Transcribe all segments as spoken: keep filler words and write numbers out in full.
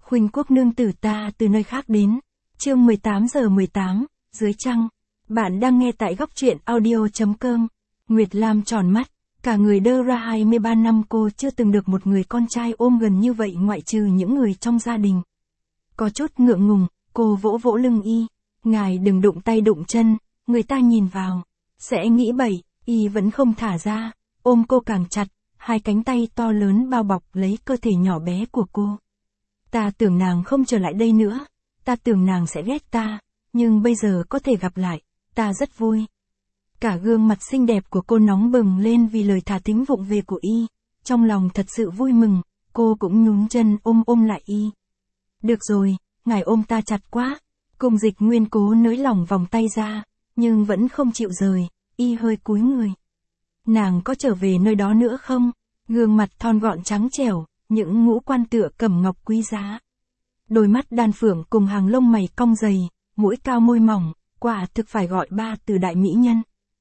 Khuynh Quốc nương tử ta từ nơi khác đến. Chương mười tám giờ mười tám, dưới trăng. Bạn đang nghe tại góc truyện audio.com. Nguyệt Lam tròn mắt, cả người đơ ra. Hai mươi ba năm cô chưa từng được một người con trai ôm gần như vậy ngoại trừ những người trong gia đình. Có chút ngượng ngùng, cô vỗ vỗ lưng Y. Ngài đừng đụng tay đụng chân, người ta nhìn vào, sẽ nghĩ bậy. Y vẫn không thả ra, ôm cô càng chặt, hai cánh tay to lớn bao bọc lấy cơ thể nhỏ bé của cô. Ta tưởng nàng không trở lại đây nữa, ta tưởng nàng sẽ ghét ta, nhưng bây giờ có thể gặp lại, ta rất vui. Cả gương mặt xinh đẹp của cô nóng bừng lên vì lời thả thính vụng về của Y, trong lòng thật sự vui mừng, cô cũng nhún chân ôm ôm lại Y. Được rồi, ngài ôm ta chặt quá. Cung Dịch Nguyên cố nới lỏng vòng tay ra, nhưng vẫn không chịu rời. Y hơi cúi người. Nàng có trở về nơi đó nữa không? Gương mặt thon gọn trắng trẻo, những ngũ quan tựa cẩm ngọc quý giá. Đôi mắt đan phượng cùng hàng lông mày cong dày, mũi cao môi mỏng, quả thực phải gọi ba từ đại mỹ nhân.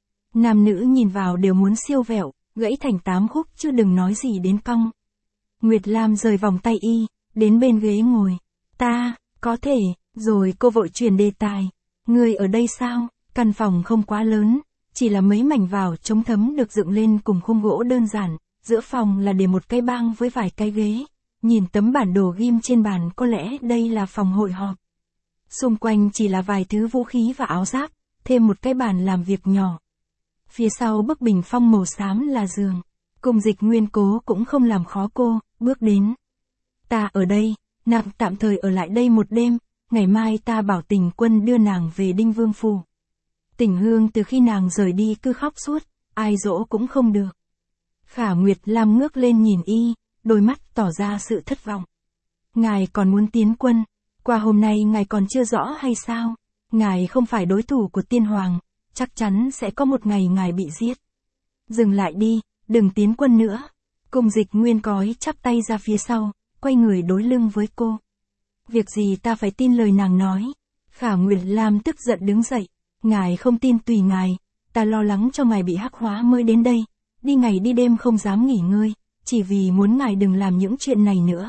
Nam nữ nhìn vào đều muốn siêu vẹo, gãy thành tám khúc chứ đừng nói gì đến cong. Nguyệt Lam rời vòng tay Y, đến bên ghế ngồi. Ta, có thể, rồi cô vội chuyển đề tài. Người ở đây sao? Căn phòng không quá lớn, chỉ là mấy mảnh vào chống thấm được dựng lên cùng khung gỗ đơn giản, giữa phòng là để một cái bang với vài cái ghế. Nhìn tấm bản đồ ghim trên bàn có lẽ đây là phòng hội họp. Xung quanh chỉ là vài thứ vũ khí và áo giáp, thêm một cái bàn làm việc nhỏ. Phía sau bức bình phong màu xám là giường. Cung Dịch Nguyên cố cũng không làm khó cô, bước đến. Ta ở đây, nàng tạm thời ở lại đây một đêm, ngày mai ta bảo Tình Quân đưa nàng về Đinh Vương phủ. Tình Hương từ khi nàng rời đi cứ khóc suốt, ai dỗ cũng không được. Khả Nguyệt Lam ngước lên nhìn Y, đôi mắt tỏ ra sự thất vọng. Ngài còn muốn tiến quân, qua hôm nay ngài còn chưa rõ hay sao? Ngài không phải đối thủ của Tiên Hoàng, chắc chắn sẽ có một ngày ngài bị giết. Dừng lại đi, đừng tiến quân nữa. Cung Dịch Nguyên cói chắp tay ra phía sau, quay người đối lưng với cô. Việc gì ta phải tin lời nàng nói? Khả Nguyệt Lam tức giận đứng dậy. Ngài không tin tùy ngài, ta lo lắng cho ngài bị hắc hóa mới đến đây, đi ngày đi đêm không dám nghỉ ngơi, chỉ vì muốn ngài đừng làm những chuyện này nữa.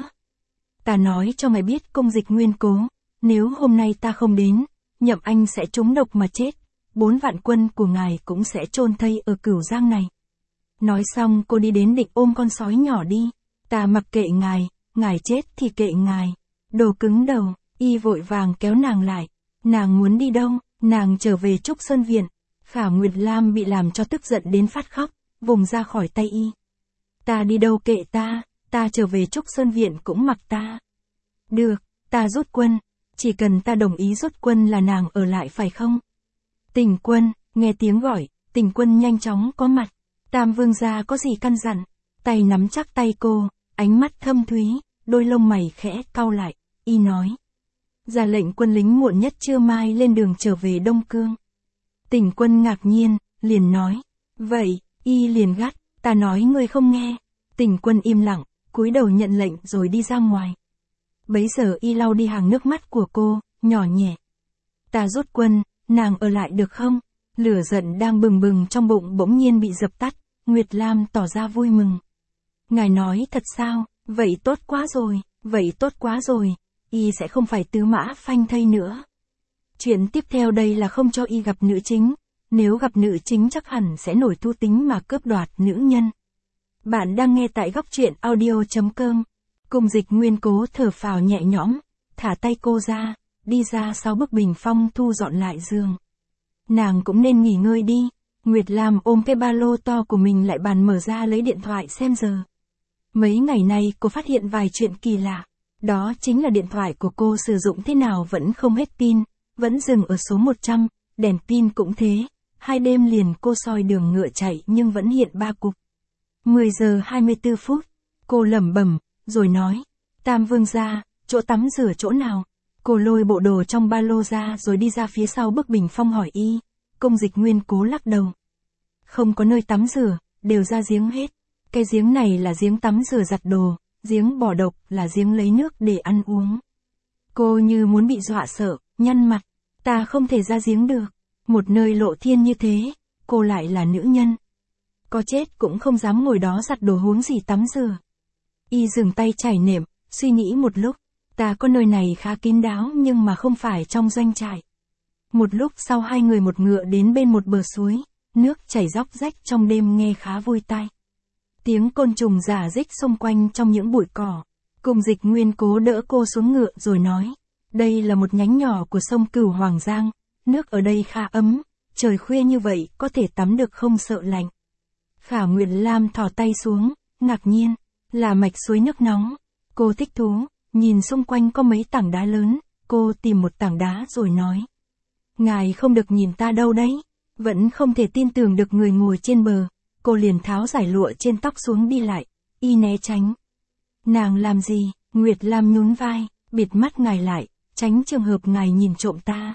Ta nói cho ngài biết Cung Dịch Nguyên cố, nếu hôm nay ta không đến, Nhậm Anh sẽ trúng độc mà chết, bốn vạn quân của ngài cũng sẽ chôn thây ở Cửu Giang này. Nói xong cô đi đến định ôm con sói nhỏ đi, ta mặc kệ ngài, ngài chết thì kệ ngài. Đồ cứng đầu, Y vội vàng kéo nàng lại, nàng muốn đi đâu? Nàng trở về Trúc Sơn Viện. Khả Nguyệt Lam bị làm cho tức giận đến phát khóc, vùng ra khỏi tay Y. Ta đi đâu kệ ta, ta trở về Trúc Sơn Viện cũng mặc ta. Được, ta rút quân, chỉ cần ta đồng ý rút quân là nàng ở lại phải không? Tình Quân, nghe tiếng gọi, Tình Quân nhanh chóng có mặt. Tam vương gia có gì căn dặn? Tay nắm chắc tay cô, ánh mắt thâm thúy, đôi lông mày khẽ cau lại. Y nói. Ra lệnh quân lính muộn nhất trưa mai lên đường trở về Đông Cương. Tình Quân ngạc nhiên, liền nói. Vậy, Y liền gắt, ta nói ngươi không nghe. Tình Quân im lặng, cúi đầu nhận lệnh rồi đi ra ngoài. Bấy giờ Y lau đi hàng nước mắt của cô, nhỏ nhẹ. Ta rút quân, nàng ở lại được không? Lửa giận đang bừng bừng trong bụng bỗng nhiên bị dập tắt, Nguyệt Lam tỏ ra vui mừng. Ngài nói thật sao? Vậy tốt quá rồi, vậy tốt quá rồi. Y sẽ không phải tứ mã phanh thây nữa. Chuyện tiếp theo đây là không cho Y gặp nữ chính, nếu gặp nữ chính chắc hẳn sẽ nổi thú tính mà cướp đoạt nữ nhân. Bạn đang nghe tại góc truyện audio.com. Cung Dịch Nguyên cố thở phào nhẹ nhõm, thả tay cô ra, đi ra sau bức bình phong thu dọn lại giường. Nàng cũng nên nghỉ ngơi đi. Nguyệt Lam ôm cái ba lô to của mình lại bàn mở ra lấy điện thoại xem giờ. Mấy ngày nay cô phát hiện vài chuyện kỳ lạ. Đó chính là điện thoại của cô sử dụng thế nào vẫn không hết pin, vẫn dừng ở số một trăm, đèn pin cũng thế. Hai đêm liền cô soi đường ngựa chạy nhưng vẫn hiện ba cục. mười giờ hai mươi tư phút, cô lẩm bẩm, rồi nói, Tam vương gia, chỗ tắm rửa chỗ nào? Cô lôi bộ đồ trong ba lô ra rồi đi ra phía sau bức bình phong hỏi Y. Cung Dịch Nguyên cố lắc đầu. Không có nơi tắm rửa, đều ra giếng hết. Cái giếng này là giếng tắm rửa giặt đồ, giếng bỏ độc là giếng lấy nước để ăn uống. Cô như muốn bị dọa sợ, nhăn mặt. Ta không thể ra giếng được. Một nơi lộ thiên như thế, cô lại là nữ nhân. Có chết cũng không dám ngồi đó giặt đồ huống gì tắm rửa. Y dừng tay chải nệm, suy nghĩ một lúc. Ta có nơi này khá kín đáo nhưng mà không phải trong doanh trại. Một lúc sau hai người một ngựa đến bên một bờ suối, nước chảy róc rách trong đêm nghe khá vui tai. Tiếng côn trùng rả rích xung quanh trong những bụi cỏ. Cùng Dịch Nguyên cố đỡ cô xuống ngựa rồi nói, đây là một nhánh nhỏ của sông Cửu Hoàng Giang, nước ở đây khá ấm, trời khuya như vậy có thể tắm được không sợ lạnh. Khả Nguyệt Lam thò tay xuống, ngạc nhiên, là mạch suối nước nóng. Cô thích thú, nhìn xung quanh có mấy tảng đá lớn, cô tìm một tảng đá rồi nói. Ngài không được nhìn ta đâu đấy, vẫn không thể tin tưởng được người ngồi trên bờ, cô liền tháo giải lụa trên tóc xuống đi lại, y né tránh. Nàng làm gì? Nguyệt Lam nhún vai, bịt mắt ngài lại, tránh trường hợp ngài nhìn trộm ta.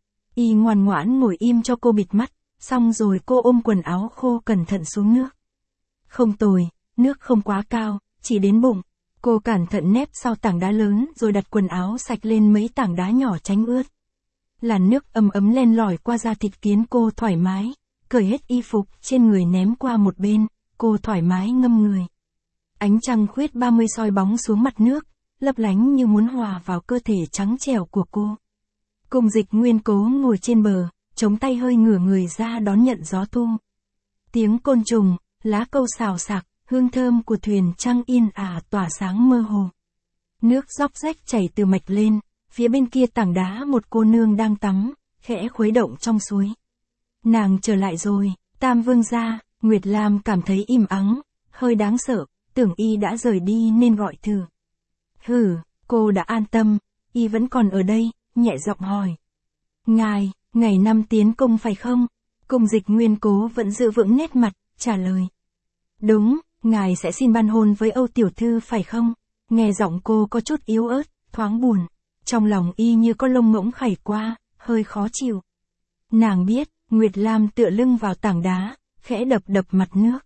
Y ngoan ngoãn ngồi im cho cô bịt mắt, xong rồi cô ôm quần áo khô cẩn thận xuống nước. Không tồi, nước không quá cao, chỉ đến bụng. Cô cẩn thận nép sau tảng đá lớn rồi đặt quần áo sạch lên mấy tảng đá nhỏ tránh ướt. Làn nước ấm ấm len lỏi qua da thịt khiến cô thoải mái, cởi hết y phục trên người ném qua một bên, cô thoải mái ngâm người. Ánh trăng khuyết ba mươi soi bóng xuống mặt nước, lấp lánh như muốn hòa vào cơ thể trắng trẻo của cô. Cùng Dịch Nguyên cố ngồi trên bờ, chống tay hơi ngửa người ra đón nhận gió thu. Tiếng côn trùng, lá câu xào xạc, hương thơm của thuyền trăng yên ả tỏa sáng mơ hồ. Nước róc rách chảy từ mạch lên, phía bên kia tảng đá một cô nương đang tắm, khẽ khuấy động trong suối. Nàng trở lại rồi, Tam Vương gia. Nguyệt Lam cảm thấy im ắng, hơi đáng sợ, tưởng y đã rời đi nên gọi thử. Hừ, cô đã an tâm, y vẫn còn ở đây, nhẹ giọng hỏi. Ngài, ngày năm tiến công phải không? Cùng Dịch Nguyên cố vẫn giữ vững nét mặt, trả lời. Đúng, ngài sẽ xin ban hôn với Âu tiểu thư phải không? Nghe giọng cô có chút yếu ớt, thoáng buồn. Trong lòng y như có lông ngỗng khảy qua, hơi khó chịu. Nàng biết, Nguyệt Lam tựa lưng vào tảng đá, khẽ đập đập mặt nước.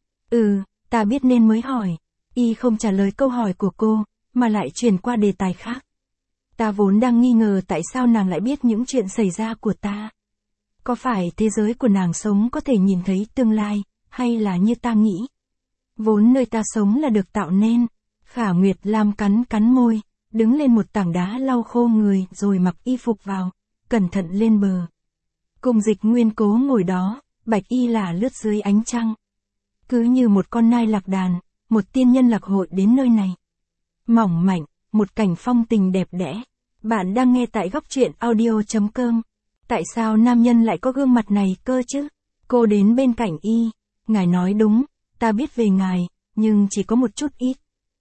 Ừ, ta biết nên mới hỏi. Y không trả lời câu hỏi của cô, mà lại chuyển qua đề tài khác. Ta vốn đang nghi ngờ tại sao nàng lại biết những chuyện xảy ra của ta. Có phải thế giới của nàng sống có thể nhìn thấy tương lai, hay là như ta nghĩ? Vốn nơi ta sống là được tạo nên. Khả Nguyệt Lam cắn cắn môi, đứng lên một tảng đá lau khô người rồi mặc y phục vào, cẩn thận lên bờ. Cùng Dịch Nguyên cố ngồi đó, bạch y là lướt dưới ánh trăng. Cứ như một con nai lạc đàn, một tiên nhân lạc hội đến nơi này. Mỏng mảnh, một cảnh phong tình đẹp đẽ. Bạn đang nghe tại góc truyện audio chấm com. Tại sao nam nhân lại có gương mặt này cơ chứ? Cô đến bên cạnh y. Ngài nói đúng, ta biết về ngài, nhưng chỉ có một chút ít.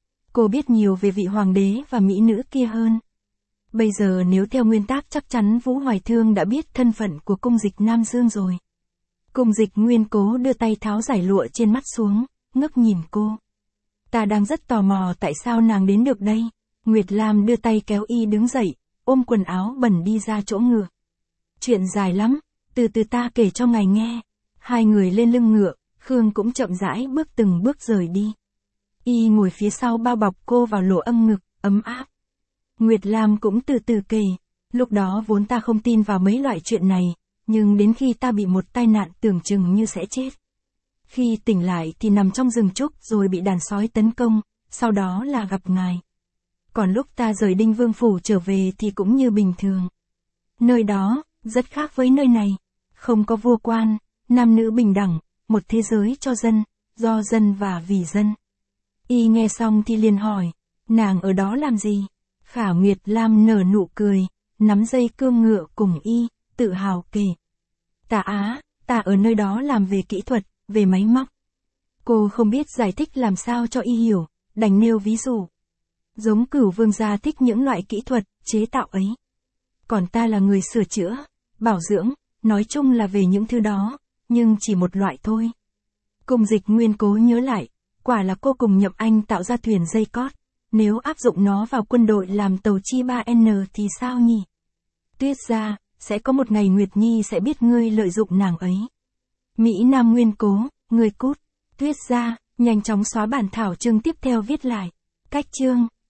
Cô biết nhiều về vị hoàng đế và mỹ nữ kia hơn. Bây giờ nếu theo nguyên tắc chắc chắn Vũ Hoài Thương đã biết thân phận của Cung Dịch Nam Dương rồi. Cung Dịch Nguyên cố đưa tay tháo giải lụa trên mắt xuống, ngước nhìn cô. Ta đang rất tò mò tại sao nàng đến được đây. Nguyệt Lam đưa tay kéo y đứng dậy, ôm quần áo bẩn đi ra chỗ ngựa. Chuyện dài lắm, từ từ ta kể cho ngài nghe. Hai người lên lưng ngựa, Khương cũng chậm rãi bước từng bước rời đi. Y ngồi phía sau bao bọc cô vào lỗ âm ngực, ấm áp. Nguyệt Lam cũng từ từ kể, lúc đó vốn ta không tin vào mấy loại chuyện này, nhưng đến khi ta bị một tai nạn tưởng chừng như sẽ chết. Khi tỉnh lại thì nằm trong rừng trúc rồi bị đàn sói tấn công, sau đó là gặp ngài. Còn lúc ta rời Đinh Vương Phủ trở về thì cũng như bình thường. Nơi đó, rất khác với nơi này, không có vua quan, nam nữ bình đẳng, một thế giới cho dân, do dân và vì dân. Y nghe xong thì liền hỏi, nàng ở đó làm gì? Khả Nguyệt Lam nở nụ cười, nắm dây cương ngựa cùng y, tự hào kể. Ta á, ta ở nơi đó làm về kỹ thuật, về máy móc. Cô không biết giải thích làm sao cho y hiểu, đành nêu ví dụ. Giống Cửu Vương gia thích những loại kỹ thuật, chế tạo ấy. Còn ta là người sửa chữa, bảo dưỡng, nói chung là về những thứ đó, nhưng chỉ một loại thôi. Cùng Dịch Nguyên cố nhớ lại, quả là cô cùng Nhậm Anh tạo ra thuyền dây cót. Nếu áp dụng nó vào quân đội làm tàu chi ba N thì sao nhỉ? Tuyết gia, sẽ có một ngày Nguyệt Nhi sẽ biết ngươi lợi dụng nàng ấy. Mỹ Nam Nguyên cố, ngươi cút. Tuyết gia, nhanh chóng xóa bản thảo chương tiếp theo viết lại. Cách chương.